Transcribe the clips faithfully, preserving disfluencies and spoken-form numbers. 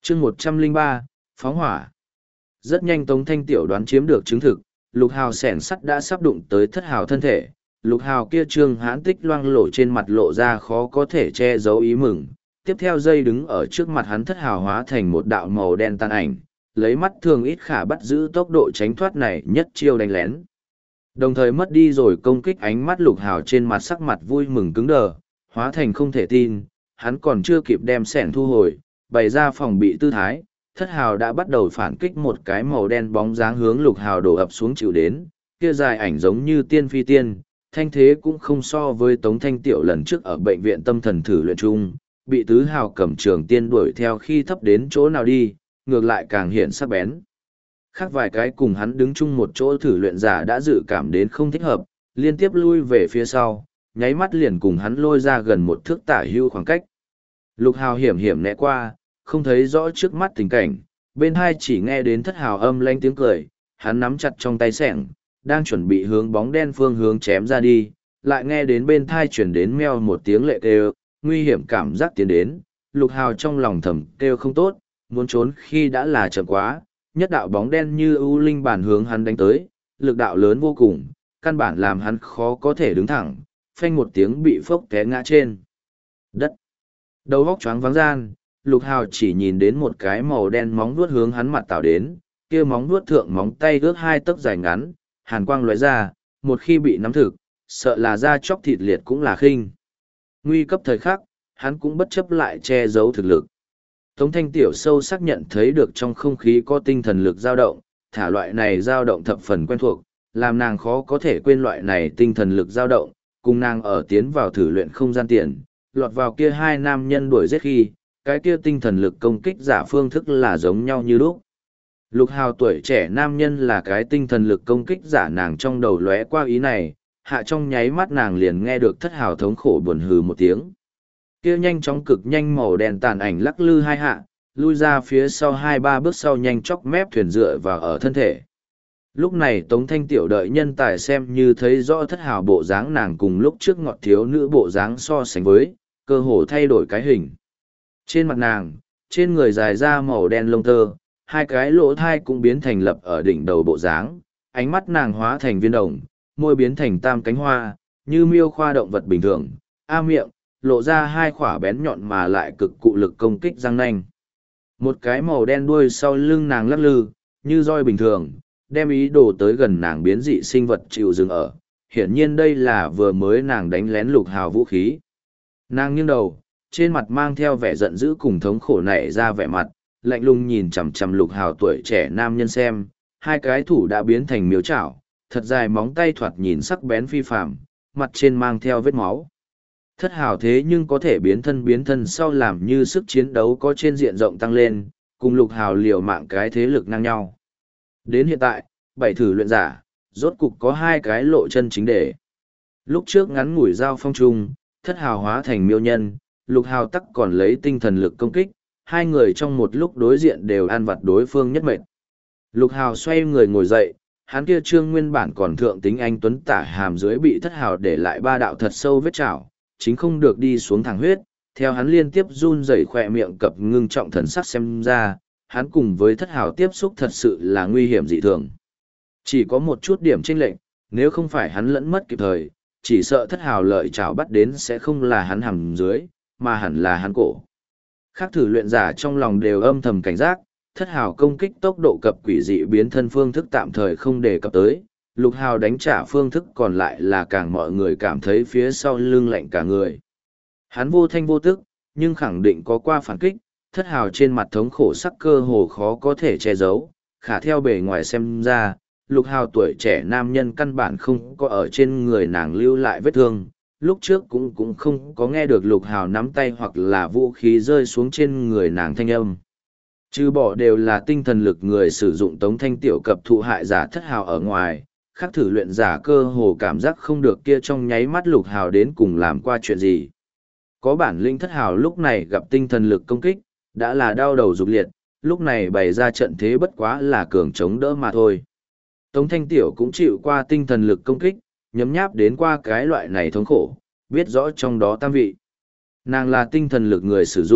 chương một trăm lẻ ba, phóng hỏa. Rất nhanh Tống Thanh Tiểu đoán chiếm được chứng thực, lục hào xẻng sắt đã sắp đụng tới thất hào thân thể. Lục hào kia trương hãn tích loang lổ trên mặt lộ ra khó có thể che giấu ý mừng. Tiếp theo dây đứng ở trước mặt hắn thất hào hóa thành một đạo màu đen tan ảnh, lấy mắt thường ít khả bắt giữ tốc độ tránh thoát này nhất chiêu đánh lén. Đồng thời mất đi rồi công kích ánh mắt lục hào trên mặt sắc mặt vui mừng cứng đờ, hóa thành không thể tin, hắn còn chưa kịp đem xẻng thu hồi, bày ra phòng bị tư thái, thất hào đã bắt đầu phản kích một cái màu đen bóng dáng hướng lục hào đổ ập xuống chịu đến, kia dài ảnh giống như tiên phi tiên, thanh thế cũng không so với Tống Thanh Tiểu lần trước ở bệnh viện tâm thần thử luyện chung, bị tứ hào cầm trường tiên đuổi theo khi thấp đến chỗ nào đi, ngược lại càng hiện sắc bén. Khác vài cái cùng hắn đứng chung một chỗ thử luyện giả đã dự cảm đến không thích hợp, liên tiếp lui về phía sau, nháy mắt liền cùng hắn lôi ra gần một thước tả hưu khoảng cách. Lục hào hiểm hiểm né qua, không thấy rõ trước mắt tình cảnh, bên hai chỉ nghe đến thất hào âm lanh tiếng cười, hắn nắm chặt trong tay xẻng, đang chuẩn bị hướng bóng đen phương hướng chém ra đi, lại nghe đến bên thai chuyển đến meo một tiếng lệ kêu, nguy hiểm cảm giác tiến đến, lục hào trong lòng thầm kêu không tốt, muốn trốn khi đã là chậm quá, nhất đạo bóng đen như ưu linh bản hướng hắn đánh tới, lực đạo lớn vô cùng, căn bản làm hắn khó có thể đứng thẳng, phanh một tiếng bị phốc té ngã trên đất. Đầu óc choáng váng gian, lục hào chỉ nhìn đến một cái màu đen móng vuốt hướng hắn mặt tạo đến, kia móng vuốt thượng móng tay ước hai tấc dài ngắn, hàn quang lóe ra, một khi bị nắm thực, sợ là da chóc thịt liệt cũng là khinh. Nguy cấp thời khắc, hắn cũng bất chấp lại che giấu thực lực. Tống Thanh Tiểu sâu xác nhận thấy được trong không khí có tinh thần lực dao động, thả loại này dao động thập phần quen thuộc, làm nàng khó có thể quên loại này tinh thần lực dao động, cùng nàng ở tiến vào thử luyện không gian tiền, lọt vào kia hai nam nhân đuổi giết khi, cái kia tinh thần lực công kích giả phương thức là giống nhau như lúc. Lục hào tuổi trẻ nam nhân là cái tinh thần lực công kích giả, nàng trong đầu lóe qua ý này, hạ trong nháy mắt nàng liền nghe được thất hào thống khổ buồn hừ một tiếng. Kia nhanh chóng cực nhanh màu đen tàn ảnh lắc lư hai hạ, lui ra phía sau hai ba bước sau nhanh chóng mép thuyền dựa vào ở thân thể. Lúc này Tống Thanh Tiểu đợi nhân tài xem như thấy rõ thất hào bộ dáng nàng cùng lúc trước ngọt thiếu nữ bộ dáng so sánh với, cơ hồ thay đổi cái hình. Trên mặt nàng, trên người dài ra màu đen lông tơ, hai cái lỗ thai cũng biến thành lập ở đỉnh đầu bộ dáng, ánh mắt nàng hóa thành viên đồng, môi biến thành tam cánh hoa, như miêu khoa động vật bình thường, a miệng, lộ ra hai khỏa bén nhọn mà lại cực cụ lực công kích răng nanh. Một cái màu đen đuôi sau lưng nàng lắc lư, như roi bình thường, đem ý đồ tới gần nàng biến dị sinh vật chịu dừng ở. Hiển nhiên đây là vừa mới nàng đánh lén lục hào vũ khí. Nàng nghiêng đầu, trên mặt mang theo vẻ giận dữ cùng thống khổ nảy ra vẻ mặt, lạnh lùng nhìn chằm chằm lục hào tuổi trẻ nam nhân xem, hai cái thủ đã biến thành miếu chảo, thật dài móng tay thoạt nhìn sắc bén phi phạm, mặt trên mang theo vết máu. Thất hào thế nhưng có thể biến thân biến thân sau làm như sức chiến đấu có trên diện rộng tăng lên, cùng lục hào liều mạng cái thế lực ngang nhau. Đến hiện tại, bảy thử luyện giả, rốt cục có hai cái lộ chân chính để. Lúc trước ngắn ngủi giao phong trung, thất hào hóa thành miêu nhân, lục hào tắc còn lấy tinh thần lực công kích, hai người trong một lúc đối diện đều ăn vặt đối phương nhất mệnh. Lục hào xoay người ngồi dậy, hắn kia trương nguyên bản còn thượng tính anh tuấn tả hàm dưới bị thất hào để lại ba đạo thật sâu vết chảo, chính không được đi xuống thẳng huyết, theo hắn liên tiếp run rẩy khỏe miệng cập ngưng trọng thần sắc xem ra, hắn cùng với thất hào tiếp xúc thật sự là nguy hiểm dị thường. Chỉ có một chút điểm chênh lệch, nếu không phải hắn lẫn mất kịp thời, chỉ sợ thất hào lợi chảo bắt đến sẽ không là hắn hàm dưới, mà hẳn là hắn cổ. Khác thử luyện giả trong lòng đều âm thầm cảnh giác, thất hào công kích tốc độ cập quỷ dị biến thân phương thức tạm thời không đề cập tới, lục hào đánh trả phương thức còn lại là càng mọi người cảm thấy phía sau lưng lạnh cả người. Hắn vô thanh vô tức, nhưng khẳng định có qua phản kích, thất hào trên mặt thống khổ sắc cơ hồ khó có thể che giấu, khả theo bề ngoài xem ra, lục hào tuổi trẻ nam nhân căn bản không có ở trên người nàng lưu lại vết thương, lúc trước cũng cũng không có nghe được lục hào nắm tay hoặc là vũ khí rơi xuống trên người nàng thanh âm. Trừ bỏ đều là tinh thần lực người sử dụng Tống Thanh Tiểu cập thụ hại giả thất hào ở ngoài, khác thử luyện giả cơ hồ cảm giác không được kia trong nháy mắt lục hào đến cùng làm qua chuyện gì. Có bản lĩnh thất hào lúc này gặp tinh thần lực công kích, đã là đau đầu rục liệt, lúc này bày ra trận thế bất quá là cường chống đỡ mà thôi. Tống Thanh Tiểu cũng chịu qua tinh thần lực công kích, nhấm nháp đến qua cái loại này thống khổ, biết rõ trong đó tam vị. Nàng là tinh thần lực người sử dụng,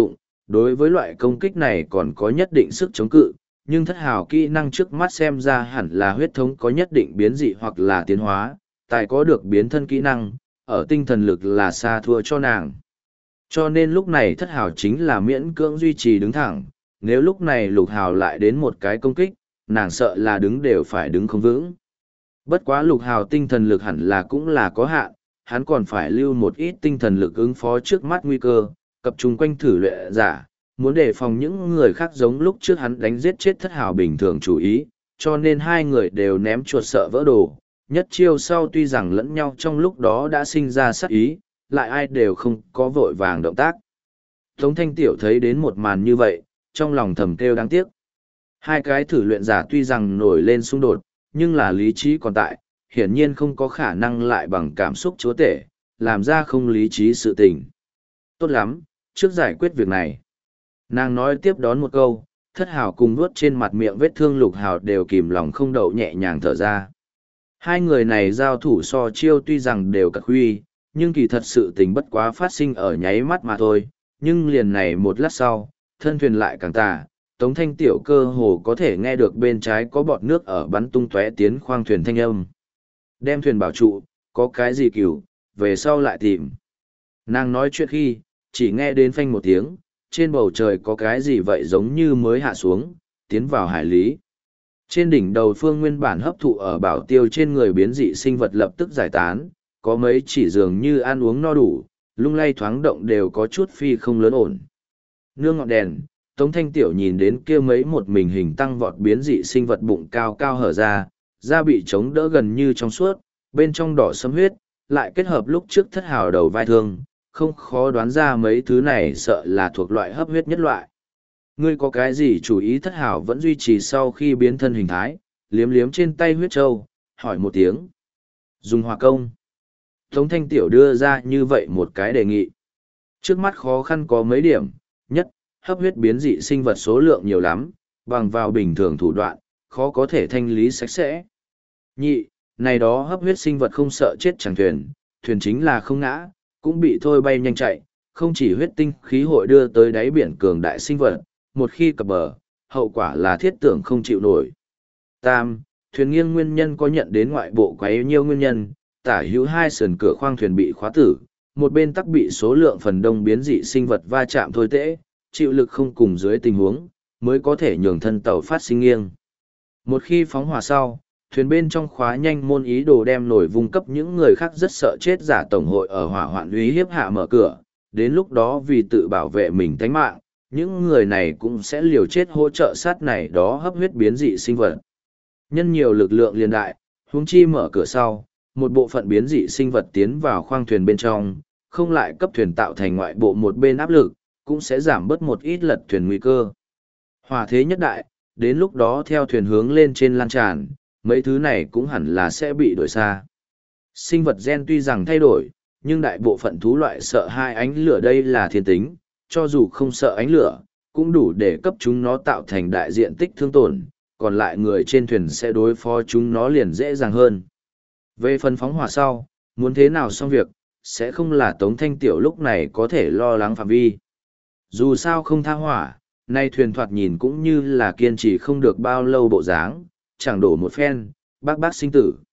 đối với loại công kích này còn có nhất định sức chống cự, nhưng thất hào kỹ năng trước mắt xem ra hẳn là huyết thống có nhất định biến dị hoặc là tiến hóa, tài có được biến thân kỹ năng, ở tinh thần lực là xa thua cho nàng. Cho nên lúc này thất hào chính là miễn cưỡng duy trì đứng thẳng, nếu lúc này lục hào lại đến một cái công kích, nàng sợ là đứng đều phải đứng không vững. Bất quá lục hào tinh thần lực hẳn là cũng là có hạn, hắn còn phải lưu một ít tinh thần lực ứng phó trước mắt nguy cơ, cập trung quanh thử luyện giả, muốn đề phòng những người khác giống lúc trước hắn đánh giết chết thất hào bình thường chú ý, cho nên hai người đều ném chuột sợ vỡ đồ. Nhất chiêu sau tuy rằng lẫn nhau trong lúc đó đã sinh ra sát ý, lại ai đều không có vội vàng động tác. Tống Thanh Tiểu thấy đến một màn như vậy, trong lòng thầm kêu đáng tiếc. Hai cái thử luyện giả tuy rằng nổi lên xung đột, nhưng là lý trí còn tại, hiển nhiên không có khả năng lại bằng cảm xúc chúa tể, làm ra không lý trí sự tình. Tốt lắm, trước giải quyết việc này. Nàng nói tiếp đón một câu, thất hào cùng vuốt trên mặt miệng vết thương lục hào đều kìm lòng không đậu nhẹ nhàng thở ra. Hai người này giao thủ so chiêu tuy rằng đều cật huy, nhưng kỳ thật sự tình bất quá phát sinh ở nháy mắt mà thôi, nhưng liền này một lát sau, thân thuyền lại càng tà, Tống Thanh Tiểu cơ hồ có thể nghe được bên trái có bọt nước ở bắn tung tóe tiến khoang thuyền thanh âm. Đem thuyền bảo trụ, có cái gì cửu, về sau lại tìm. Nàng nói chuyện khi, chỉ nghe đến phanh một tiếng, trên bầu trời có cái gì vậy giống như mới hạ xuống, tiến vào hải lý. Trên đỉnh đầu phương nguyên bản hấp thụ ở bảo tiêu trên người biến dị sinh vật lập tức giải tán, có mấy chỉ dường như ăn uống no đủ, lung lay thoáng động đều có chút phi không lớn ổn. Nương ngọn đèn, Tống Thanh Tiểu nhìn đến kia mấy một mình hình tăng vọt biến dị sinh vật bụng cao cao hở ra, da bị chống đỡ gần như trong suốt, bên trong đỏ sẫm huyết, lại kết hợp lúc trước thất hào đầu vai thương, không khó đoán ra mấy thứ này sợ là thuộc loại hấp huyết nhất loại. Ngươi có cái gì chú ý thất hào vẫn duy trì sau khi biến thân hình thái, liếm liếm trên tay huyết trâu, hỏi một tiếng. Dùng hòa công. Tống Thanh Tiểu đưa ra như vậy một cái đề nghị. Trước mắt khó khăn có mấy điểm, nhất, hấp huyết biến dị sinh vật số lượng nhiều lắm, bằng vào bình thường thủ đoạn, khó có thể thanh lý sạch sẽ. Nhị, này đó hấp huyết sinh vật không sợ chết chẳng thuyền, thuyền chính là không ngã, cũng bị thôi bay nhanh chạy, không chỉ huyết tinh khí hội đưa tới đáy biển cường đại sinh vật, một khi cập bờ, hậu quả là thiết tưởng không chịu nổi. Tam, thuyền nghiêng nguyên nhân có nhận đến ngoại bộ quấy nhiêu nguyên nhân, tả hữu hai sườn cửa khoang thuyền bị khóa tử, một bên tắc bị số lượng phần đông biến dị sinh vật va chạm thôi tễ, chịu lực không cùng dưới tình huống, mới có thể nhường thân tàu phát sinh nghiêng. Một khi phóng hỏa sau, thuyền bên trong khóa nhanh môn ý đồ đem nổi vùng cấp những người khác rất sợ chết giả tổng hội ở hỏa hoạn uy hiếp hạ mở cửa, đến lúc đó vì tự bảo vệ mình tánh mạng, những người này cũng sẽ liều chết hỗ trợ sát này đó hấp huyết biến dị sinh vật. Nhân nhiều lực lượng liên đại, huống chi mở cửa sau, một bộ phận biến dị sinh vật tiến vào khoang thuyền bên trong, không lại cấp thuyền tạo thành ngoại bộ một bên áp lực, cũng sẽ giảm bớt một ít lật thuyền nguy cơ. Hỏa thế nhất đại, đến lúc đó theo thuyền hướng lên trên lan tràn, mấy thứ này cũng hẳn là sẽ bị đổi xa. Sinh vật gen tuy rằng thay đổi, nhưng đại bộ phận thú loại sợ hai ánh lửa đây là thiên tính, cho dù không sợ ánh lửa, cũng đủ để cấp chúng nó tạo thành đại diện tích thương tổn, còn lại người trên thuyền sẽ đối phó chúng nó liền dễ dàng hơn. Về phần phóng hỏa sau, muốn thế nào xong việc, sẽ không là Tống Thanh Tiểu lúc này có thể lo lắng phạm vi. Dù sao không tha hỏa, nay thuyền thoạt nhìn cũng như là kiên trì không được bao lâu bộ dáng, chẳng đổ một phen, bác bác sinh tử.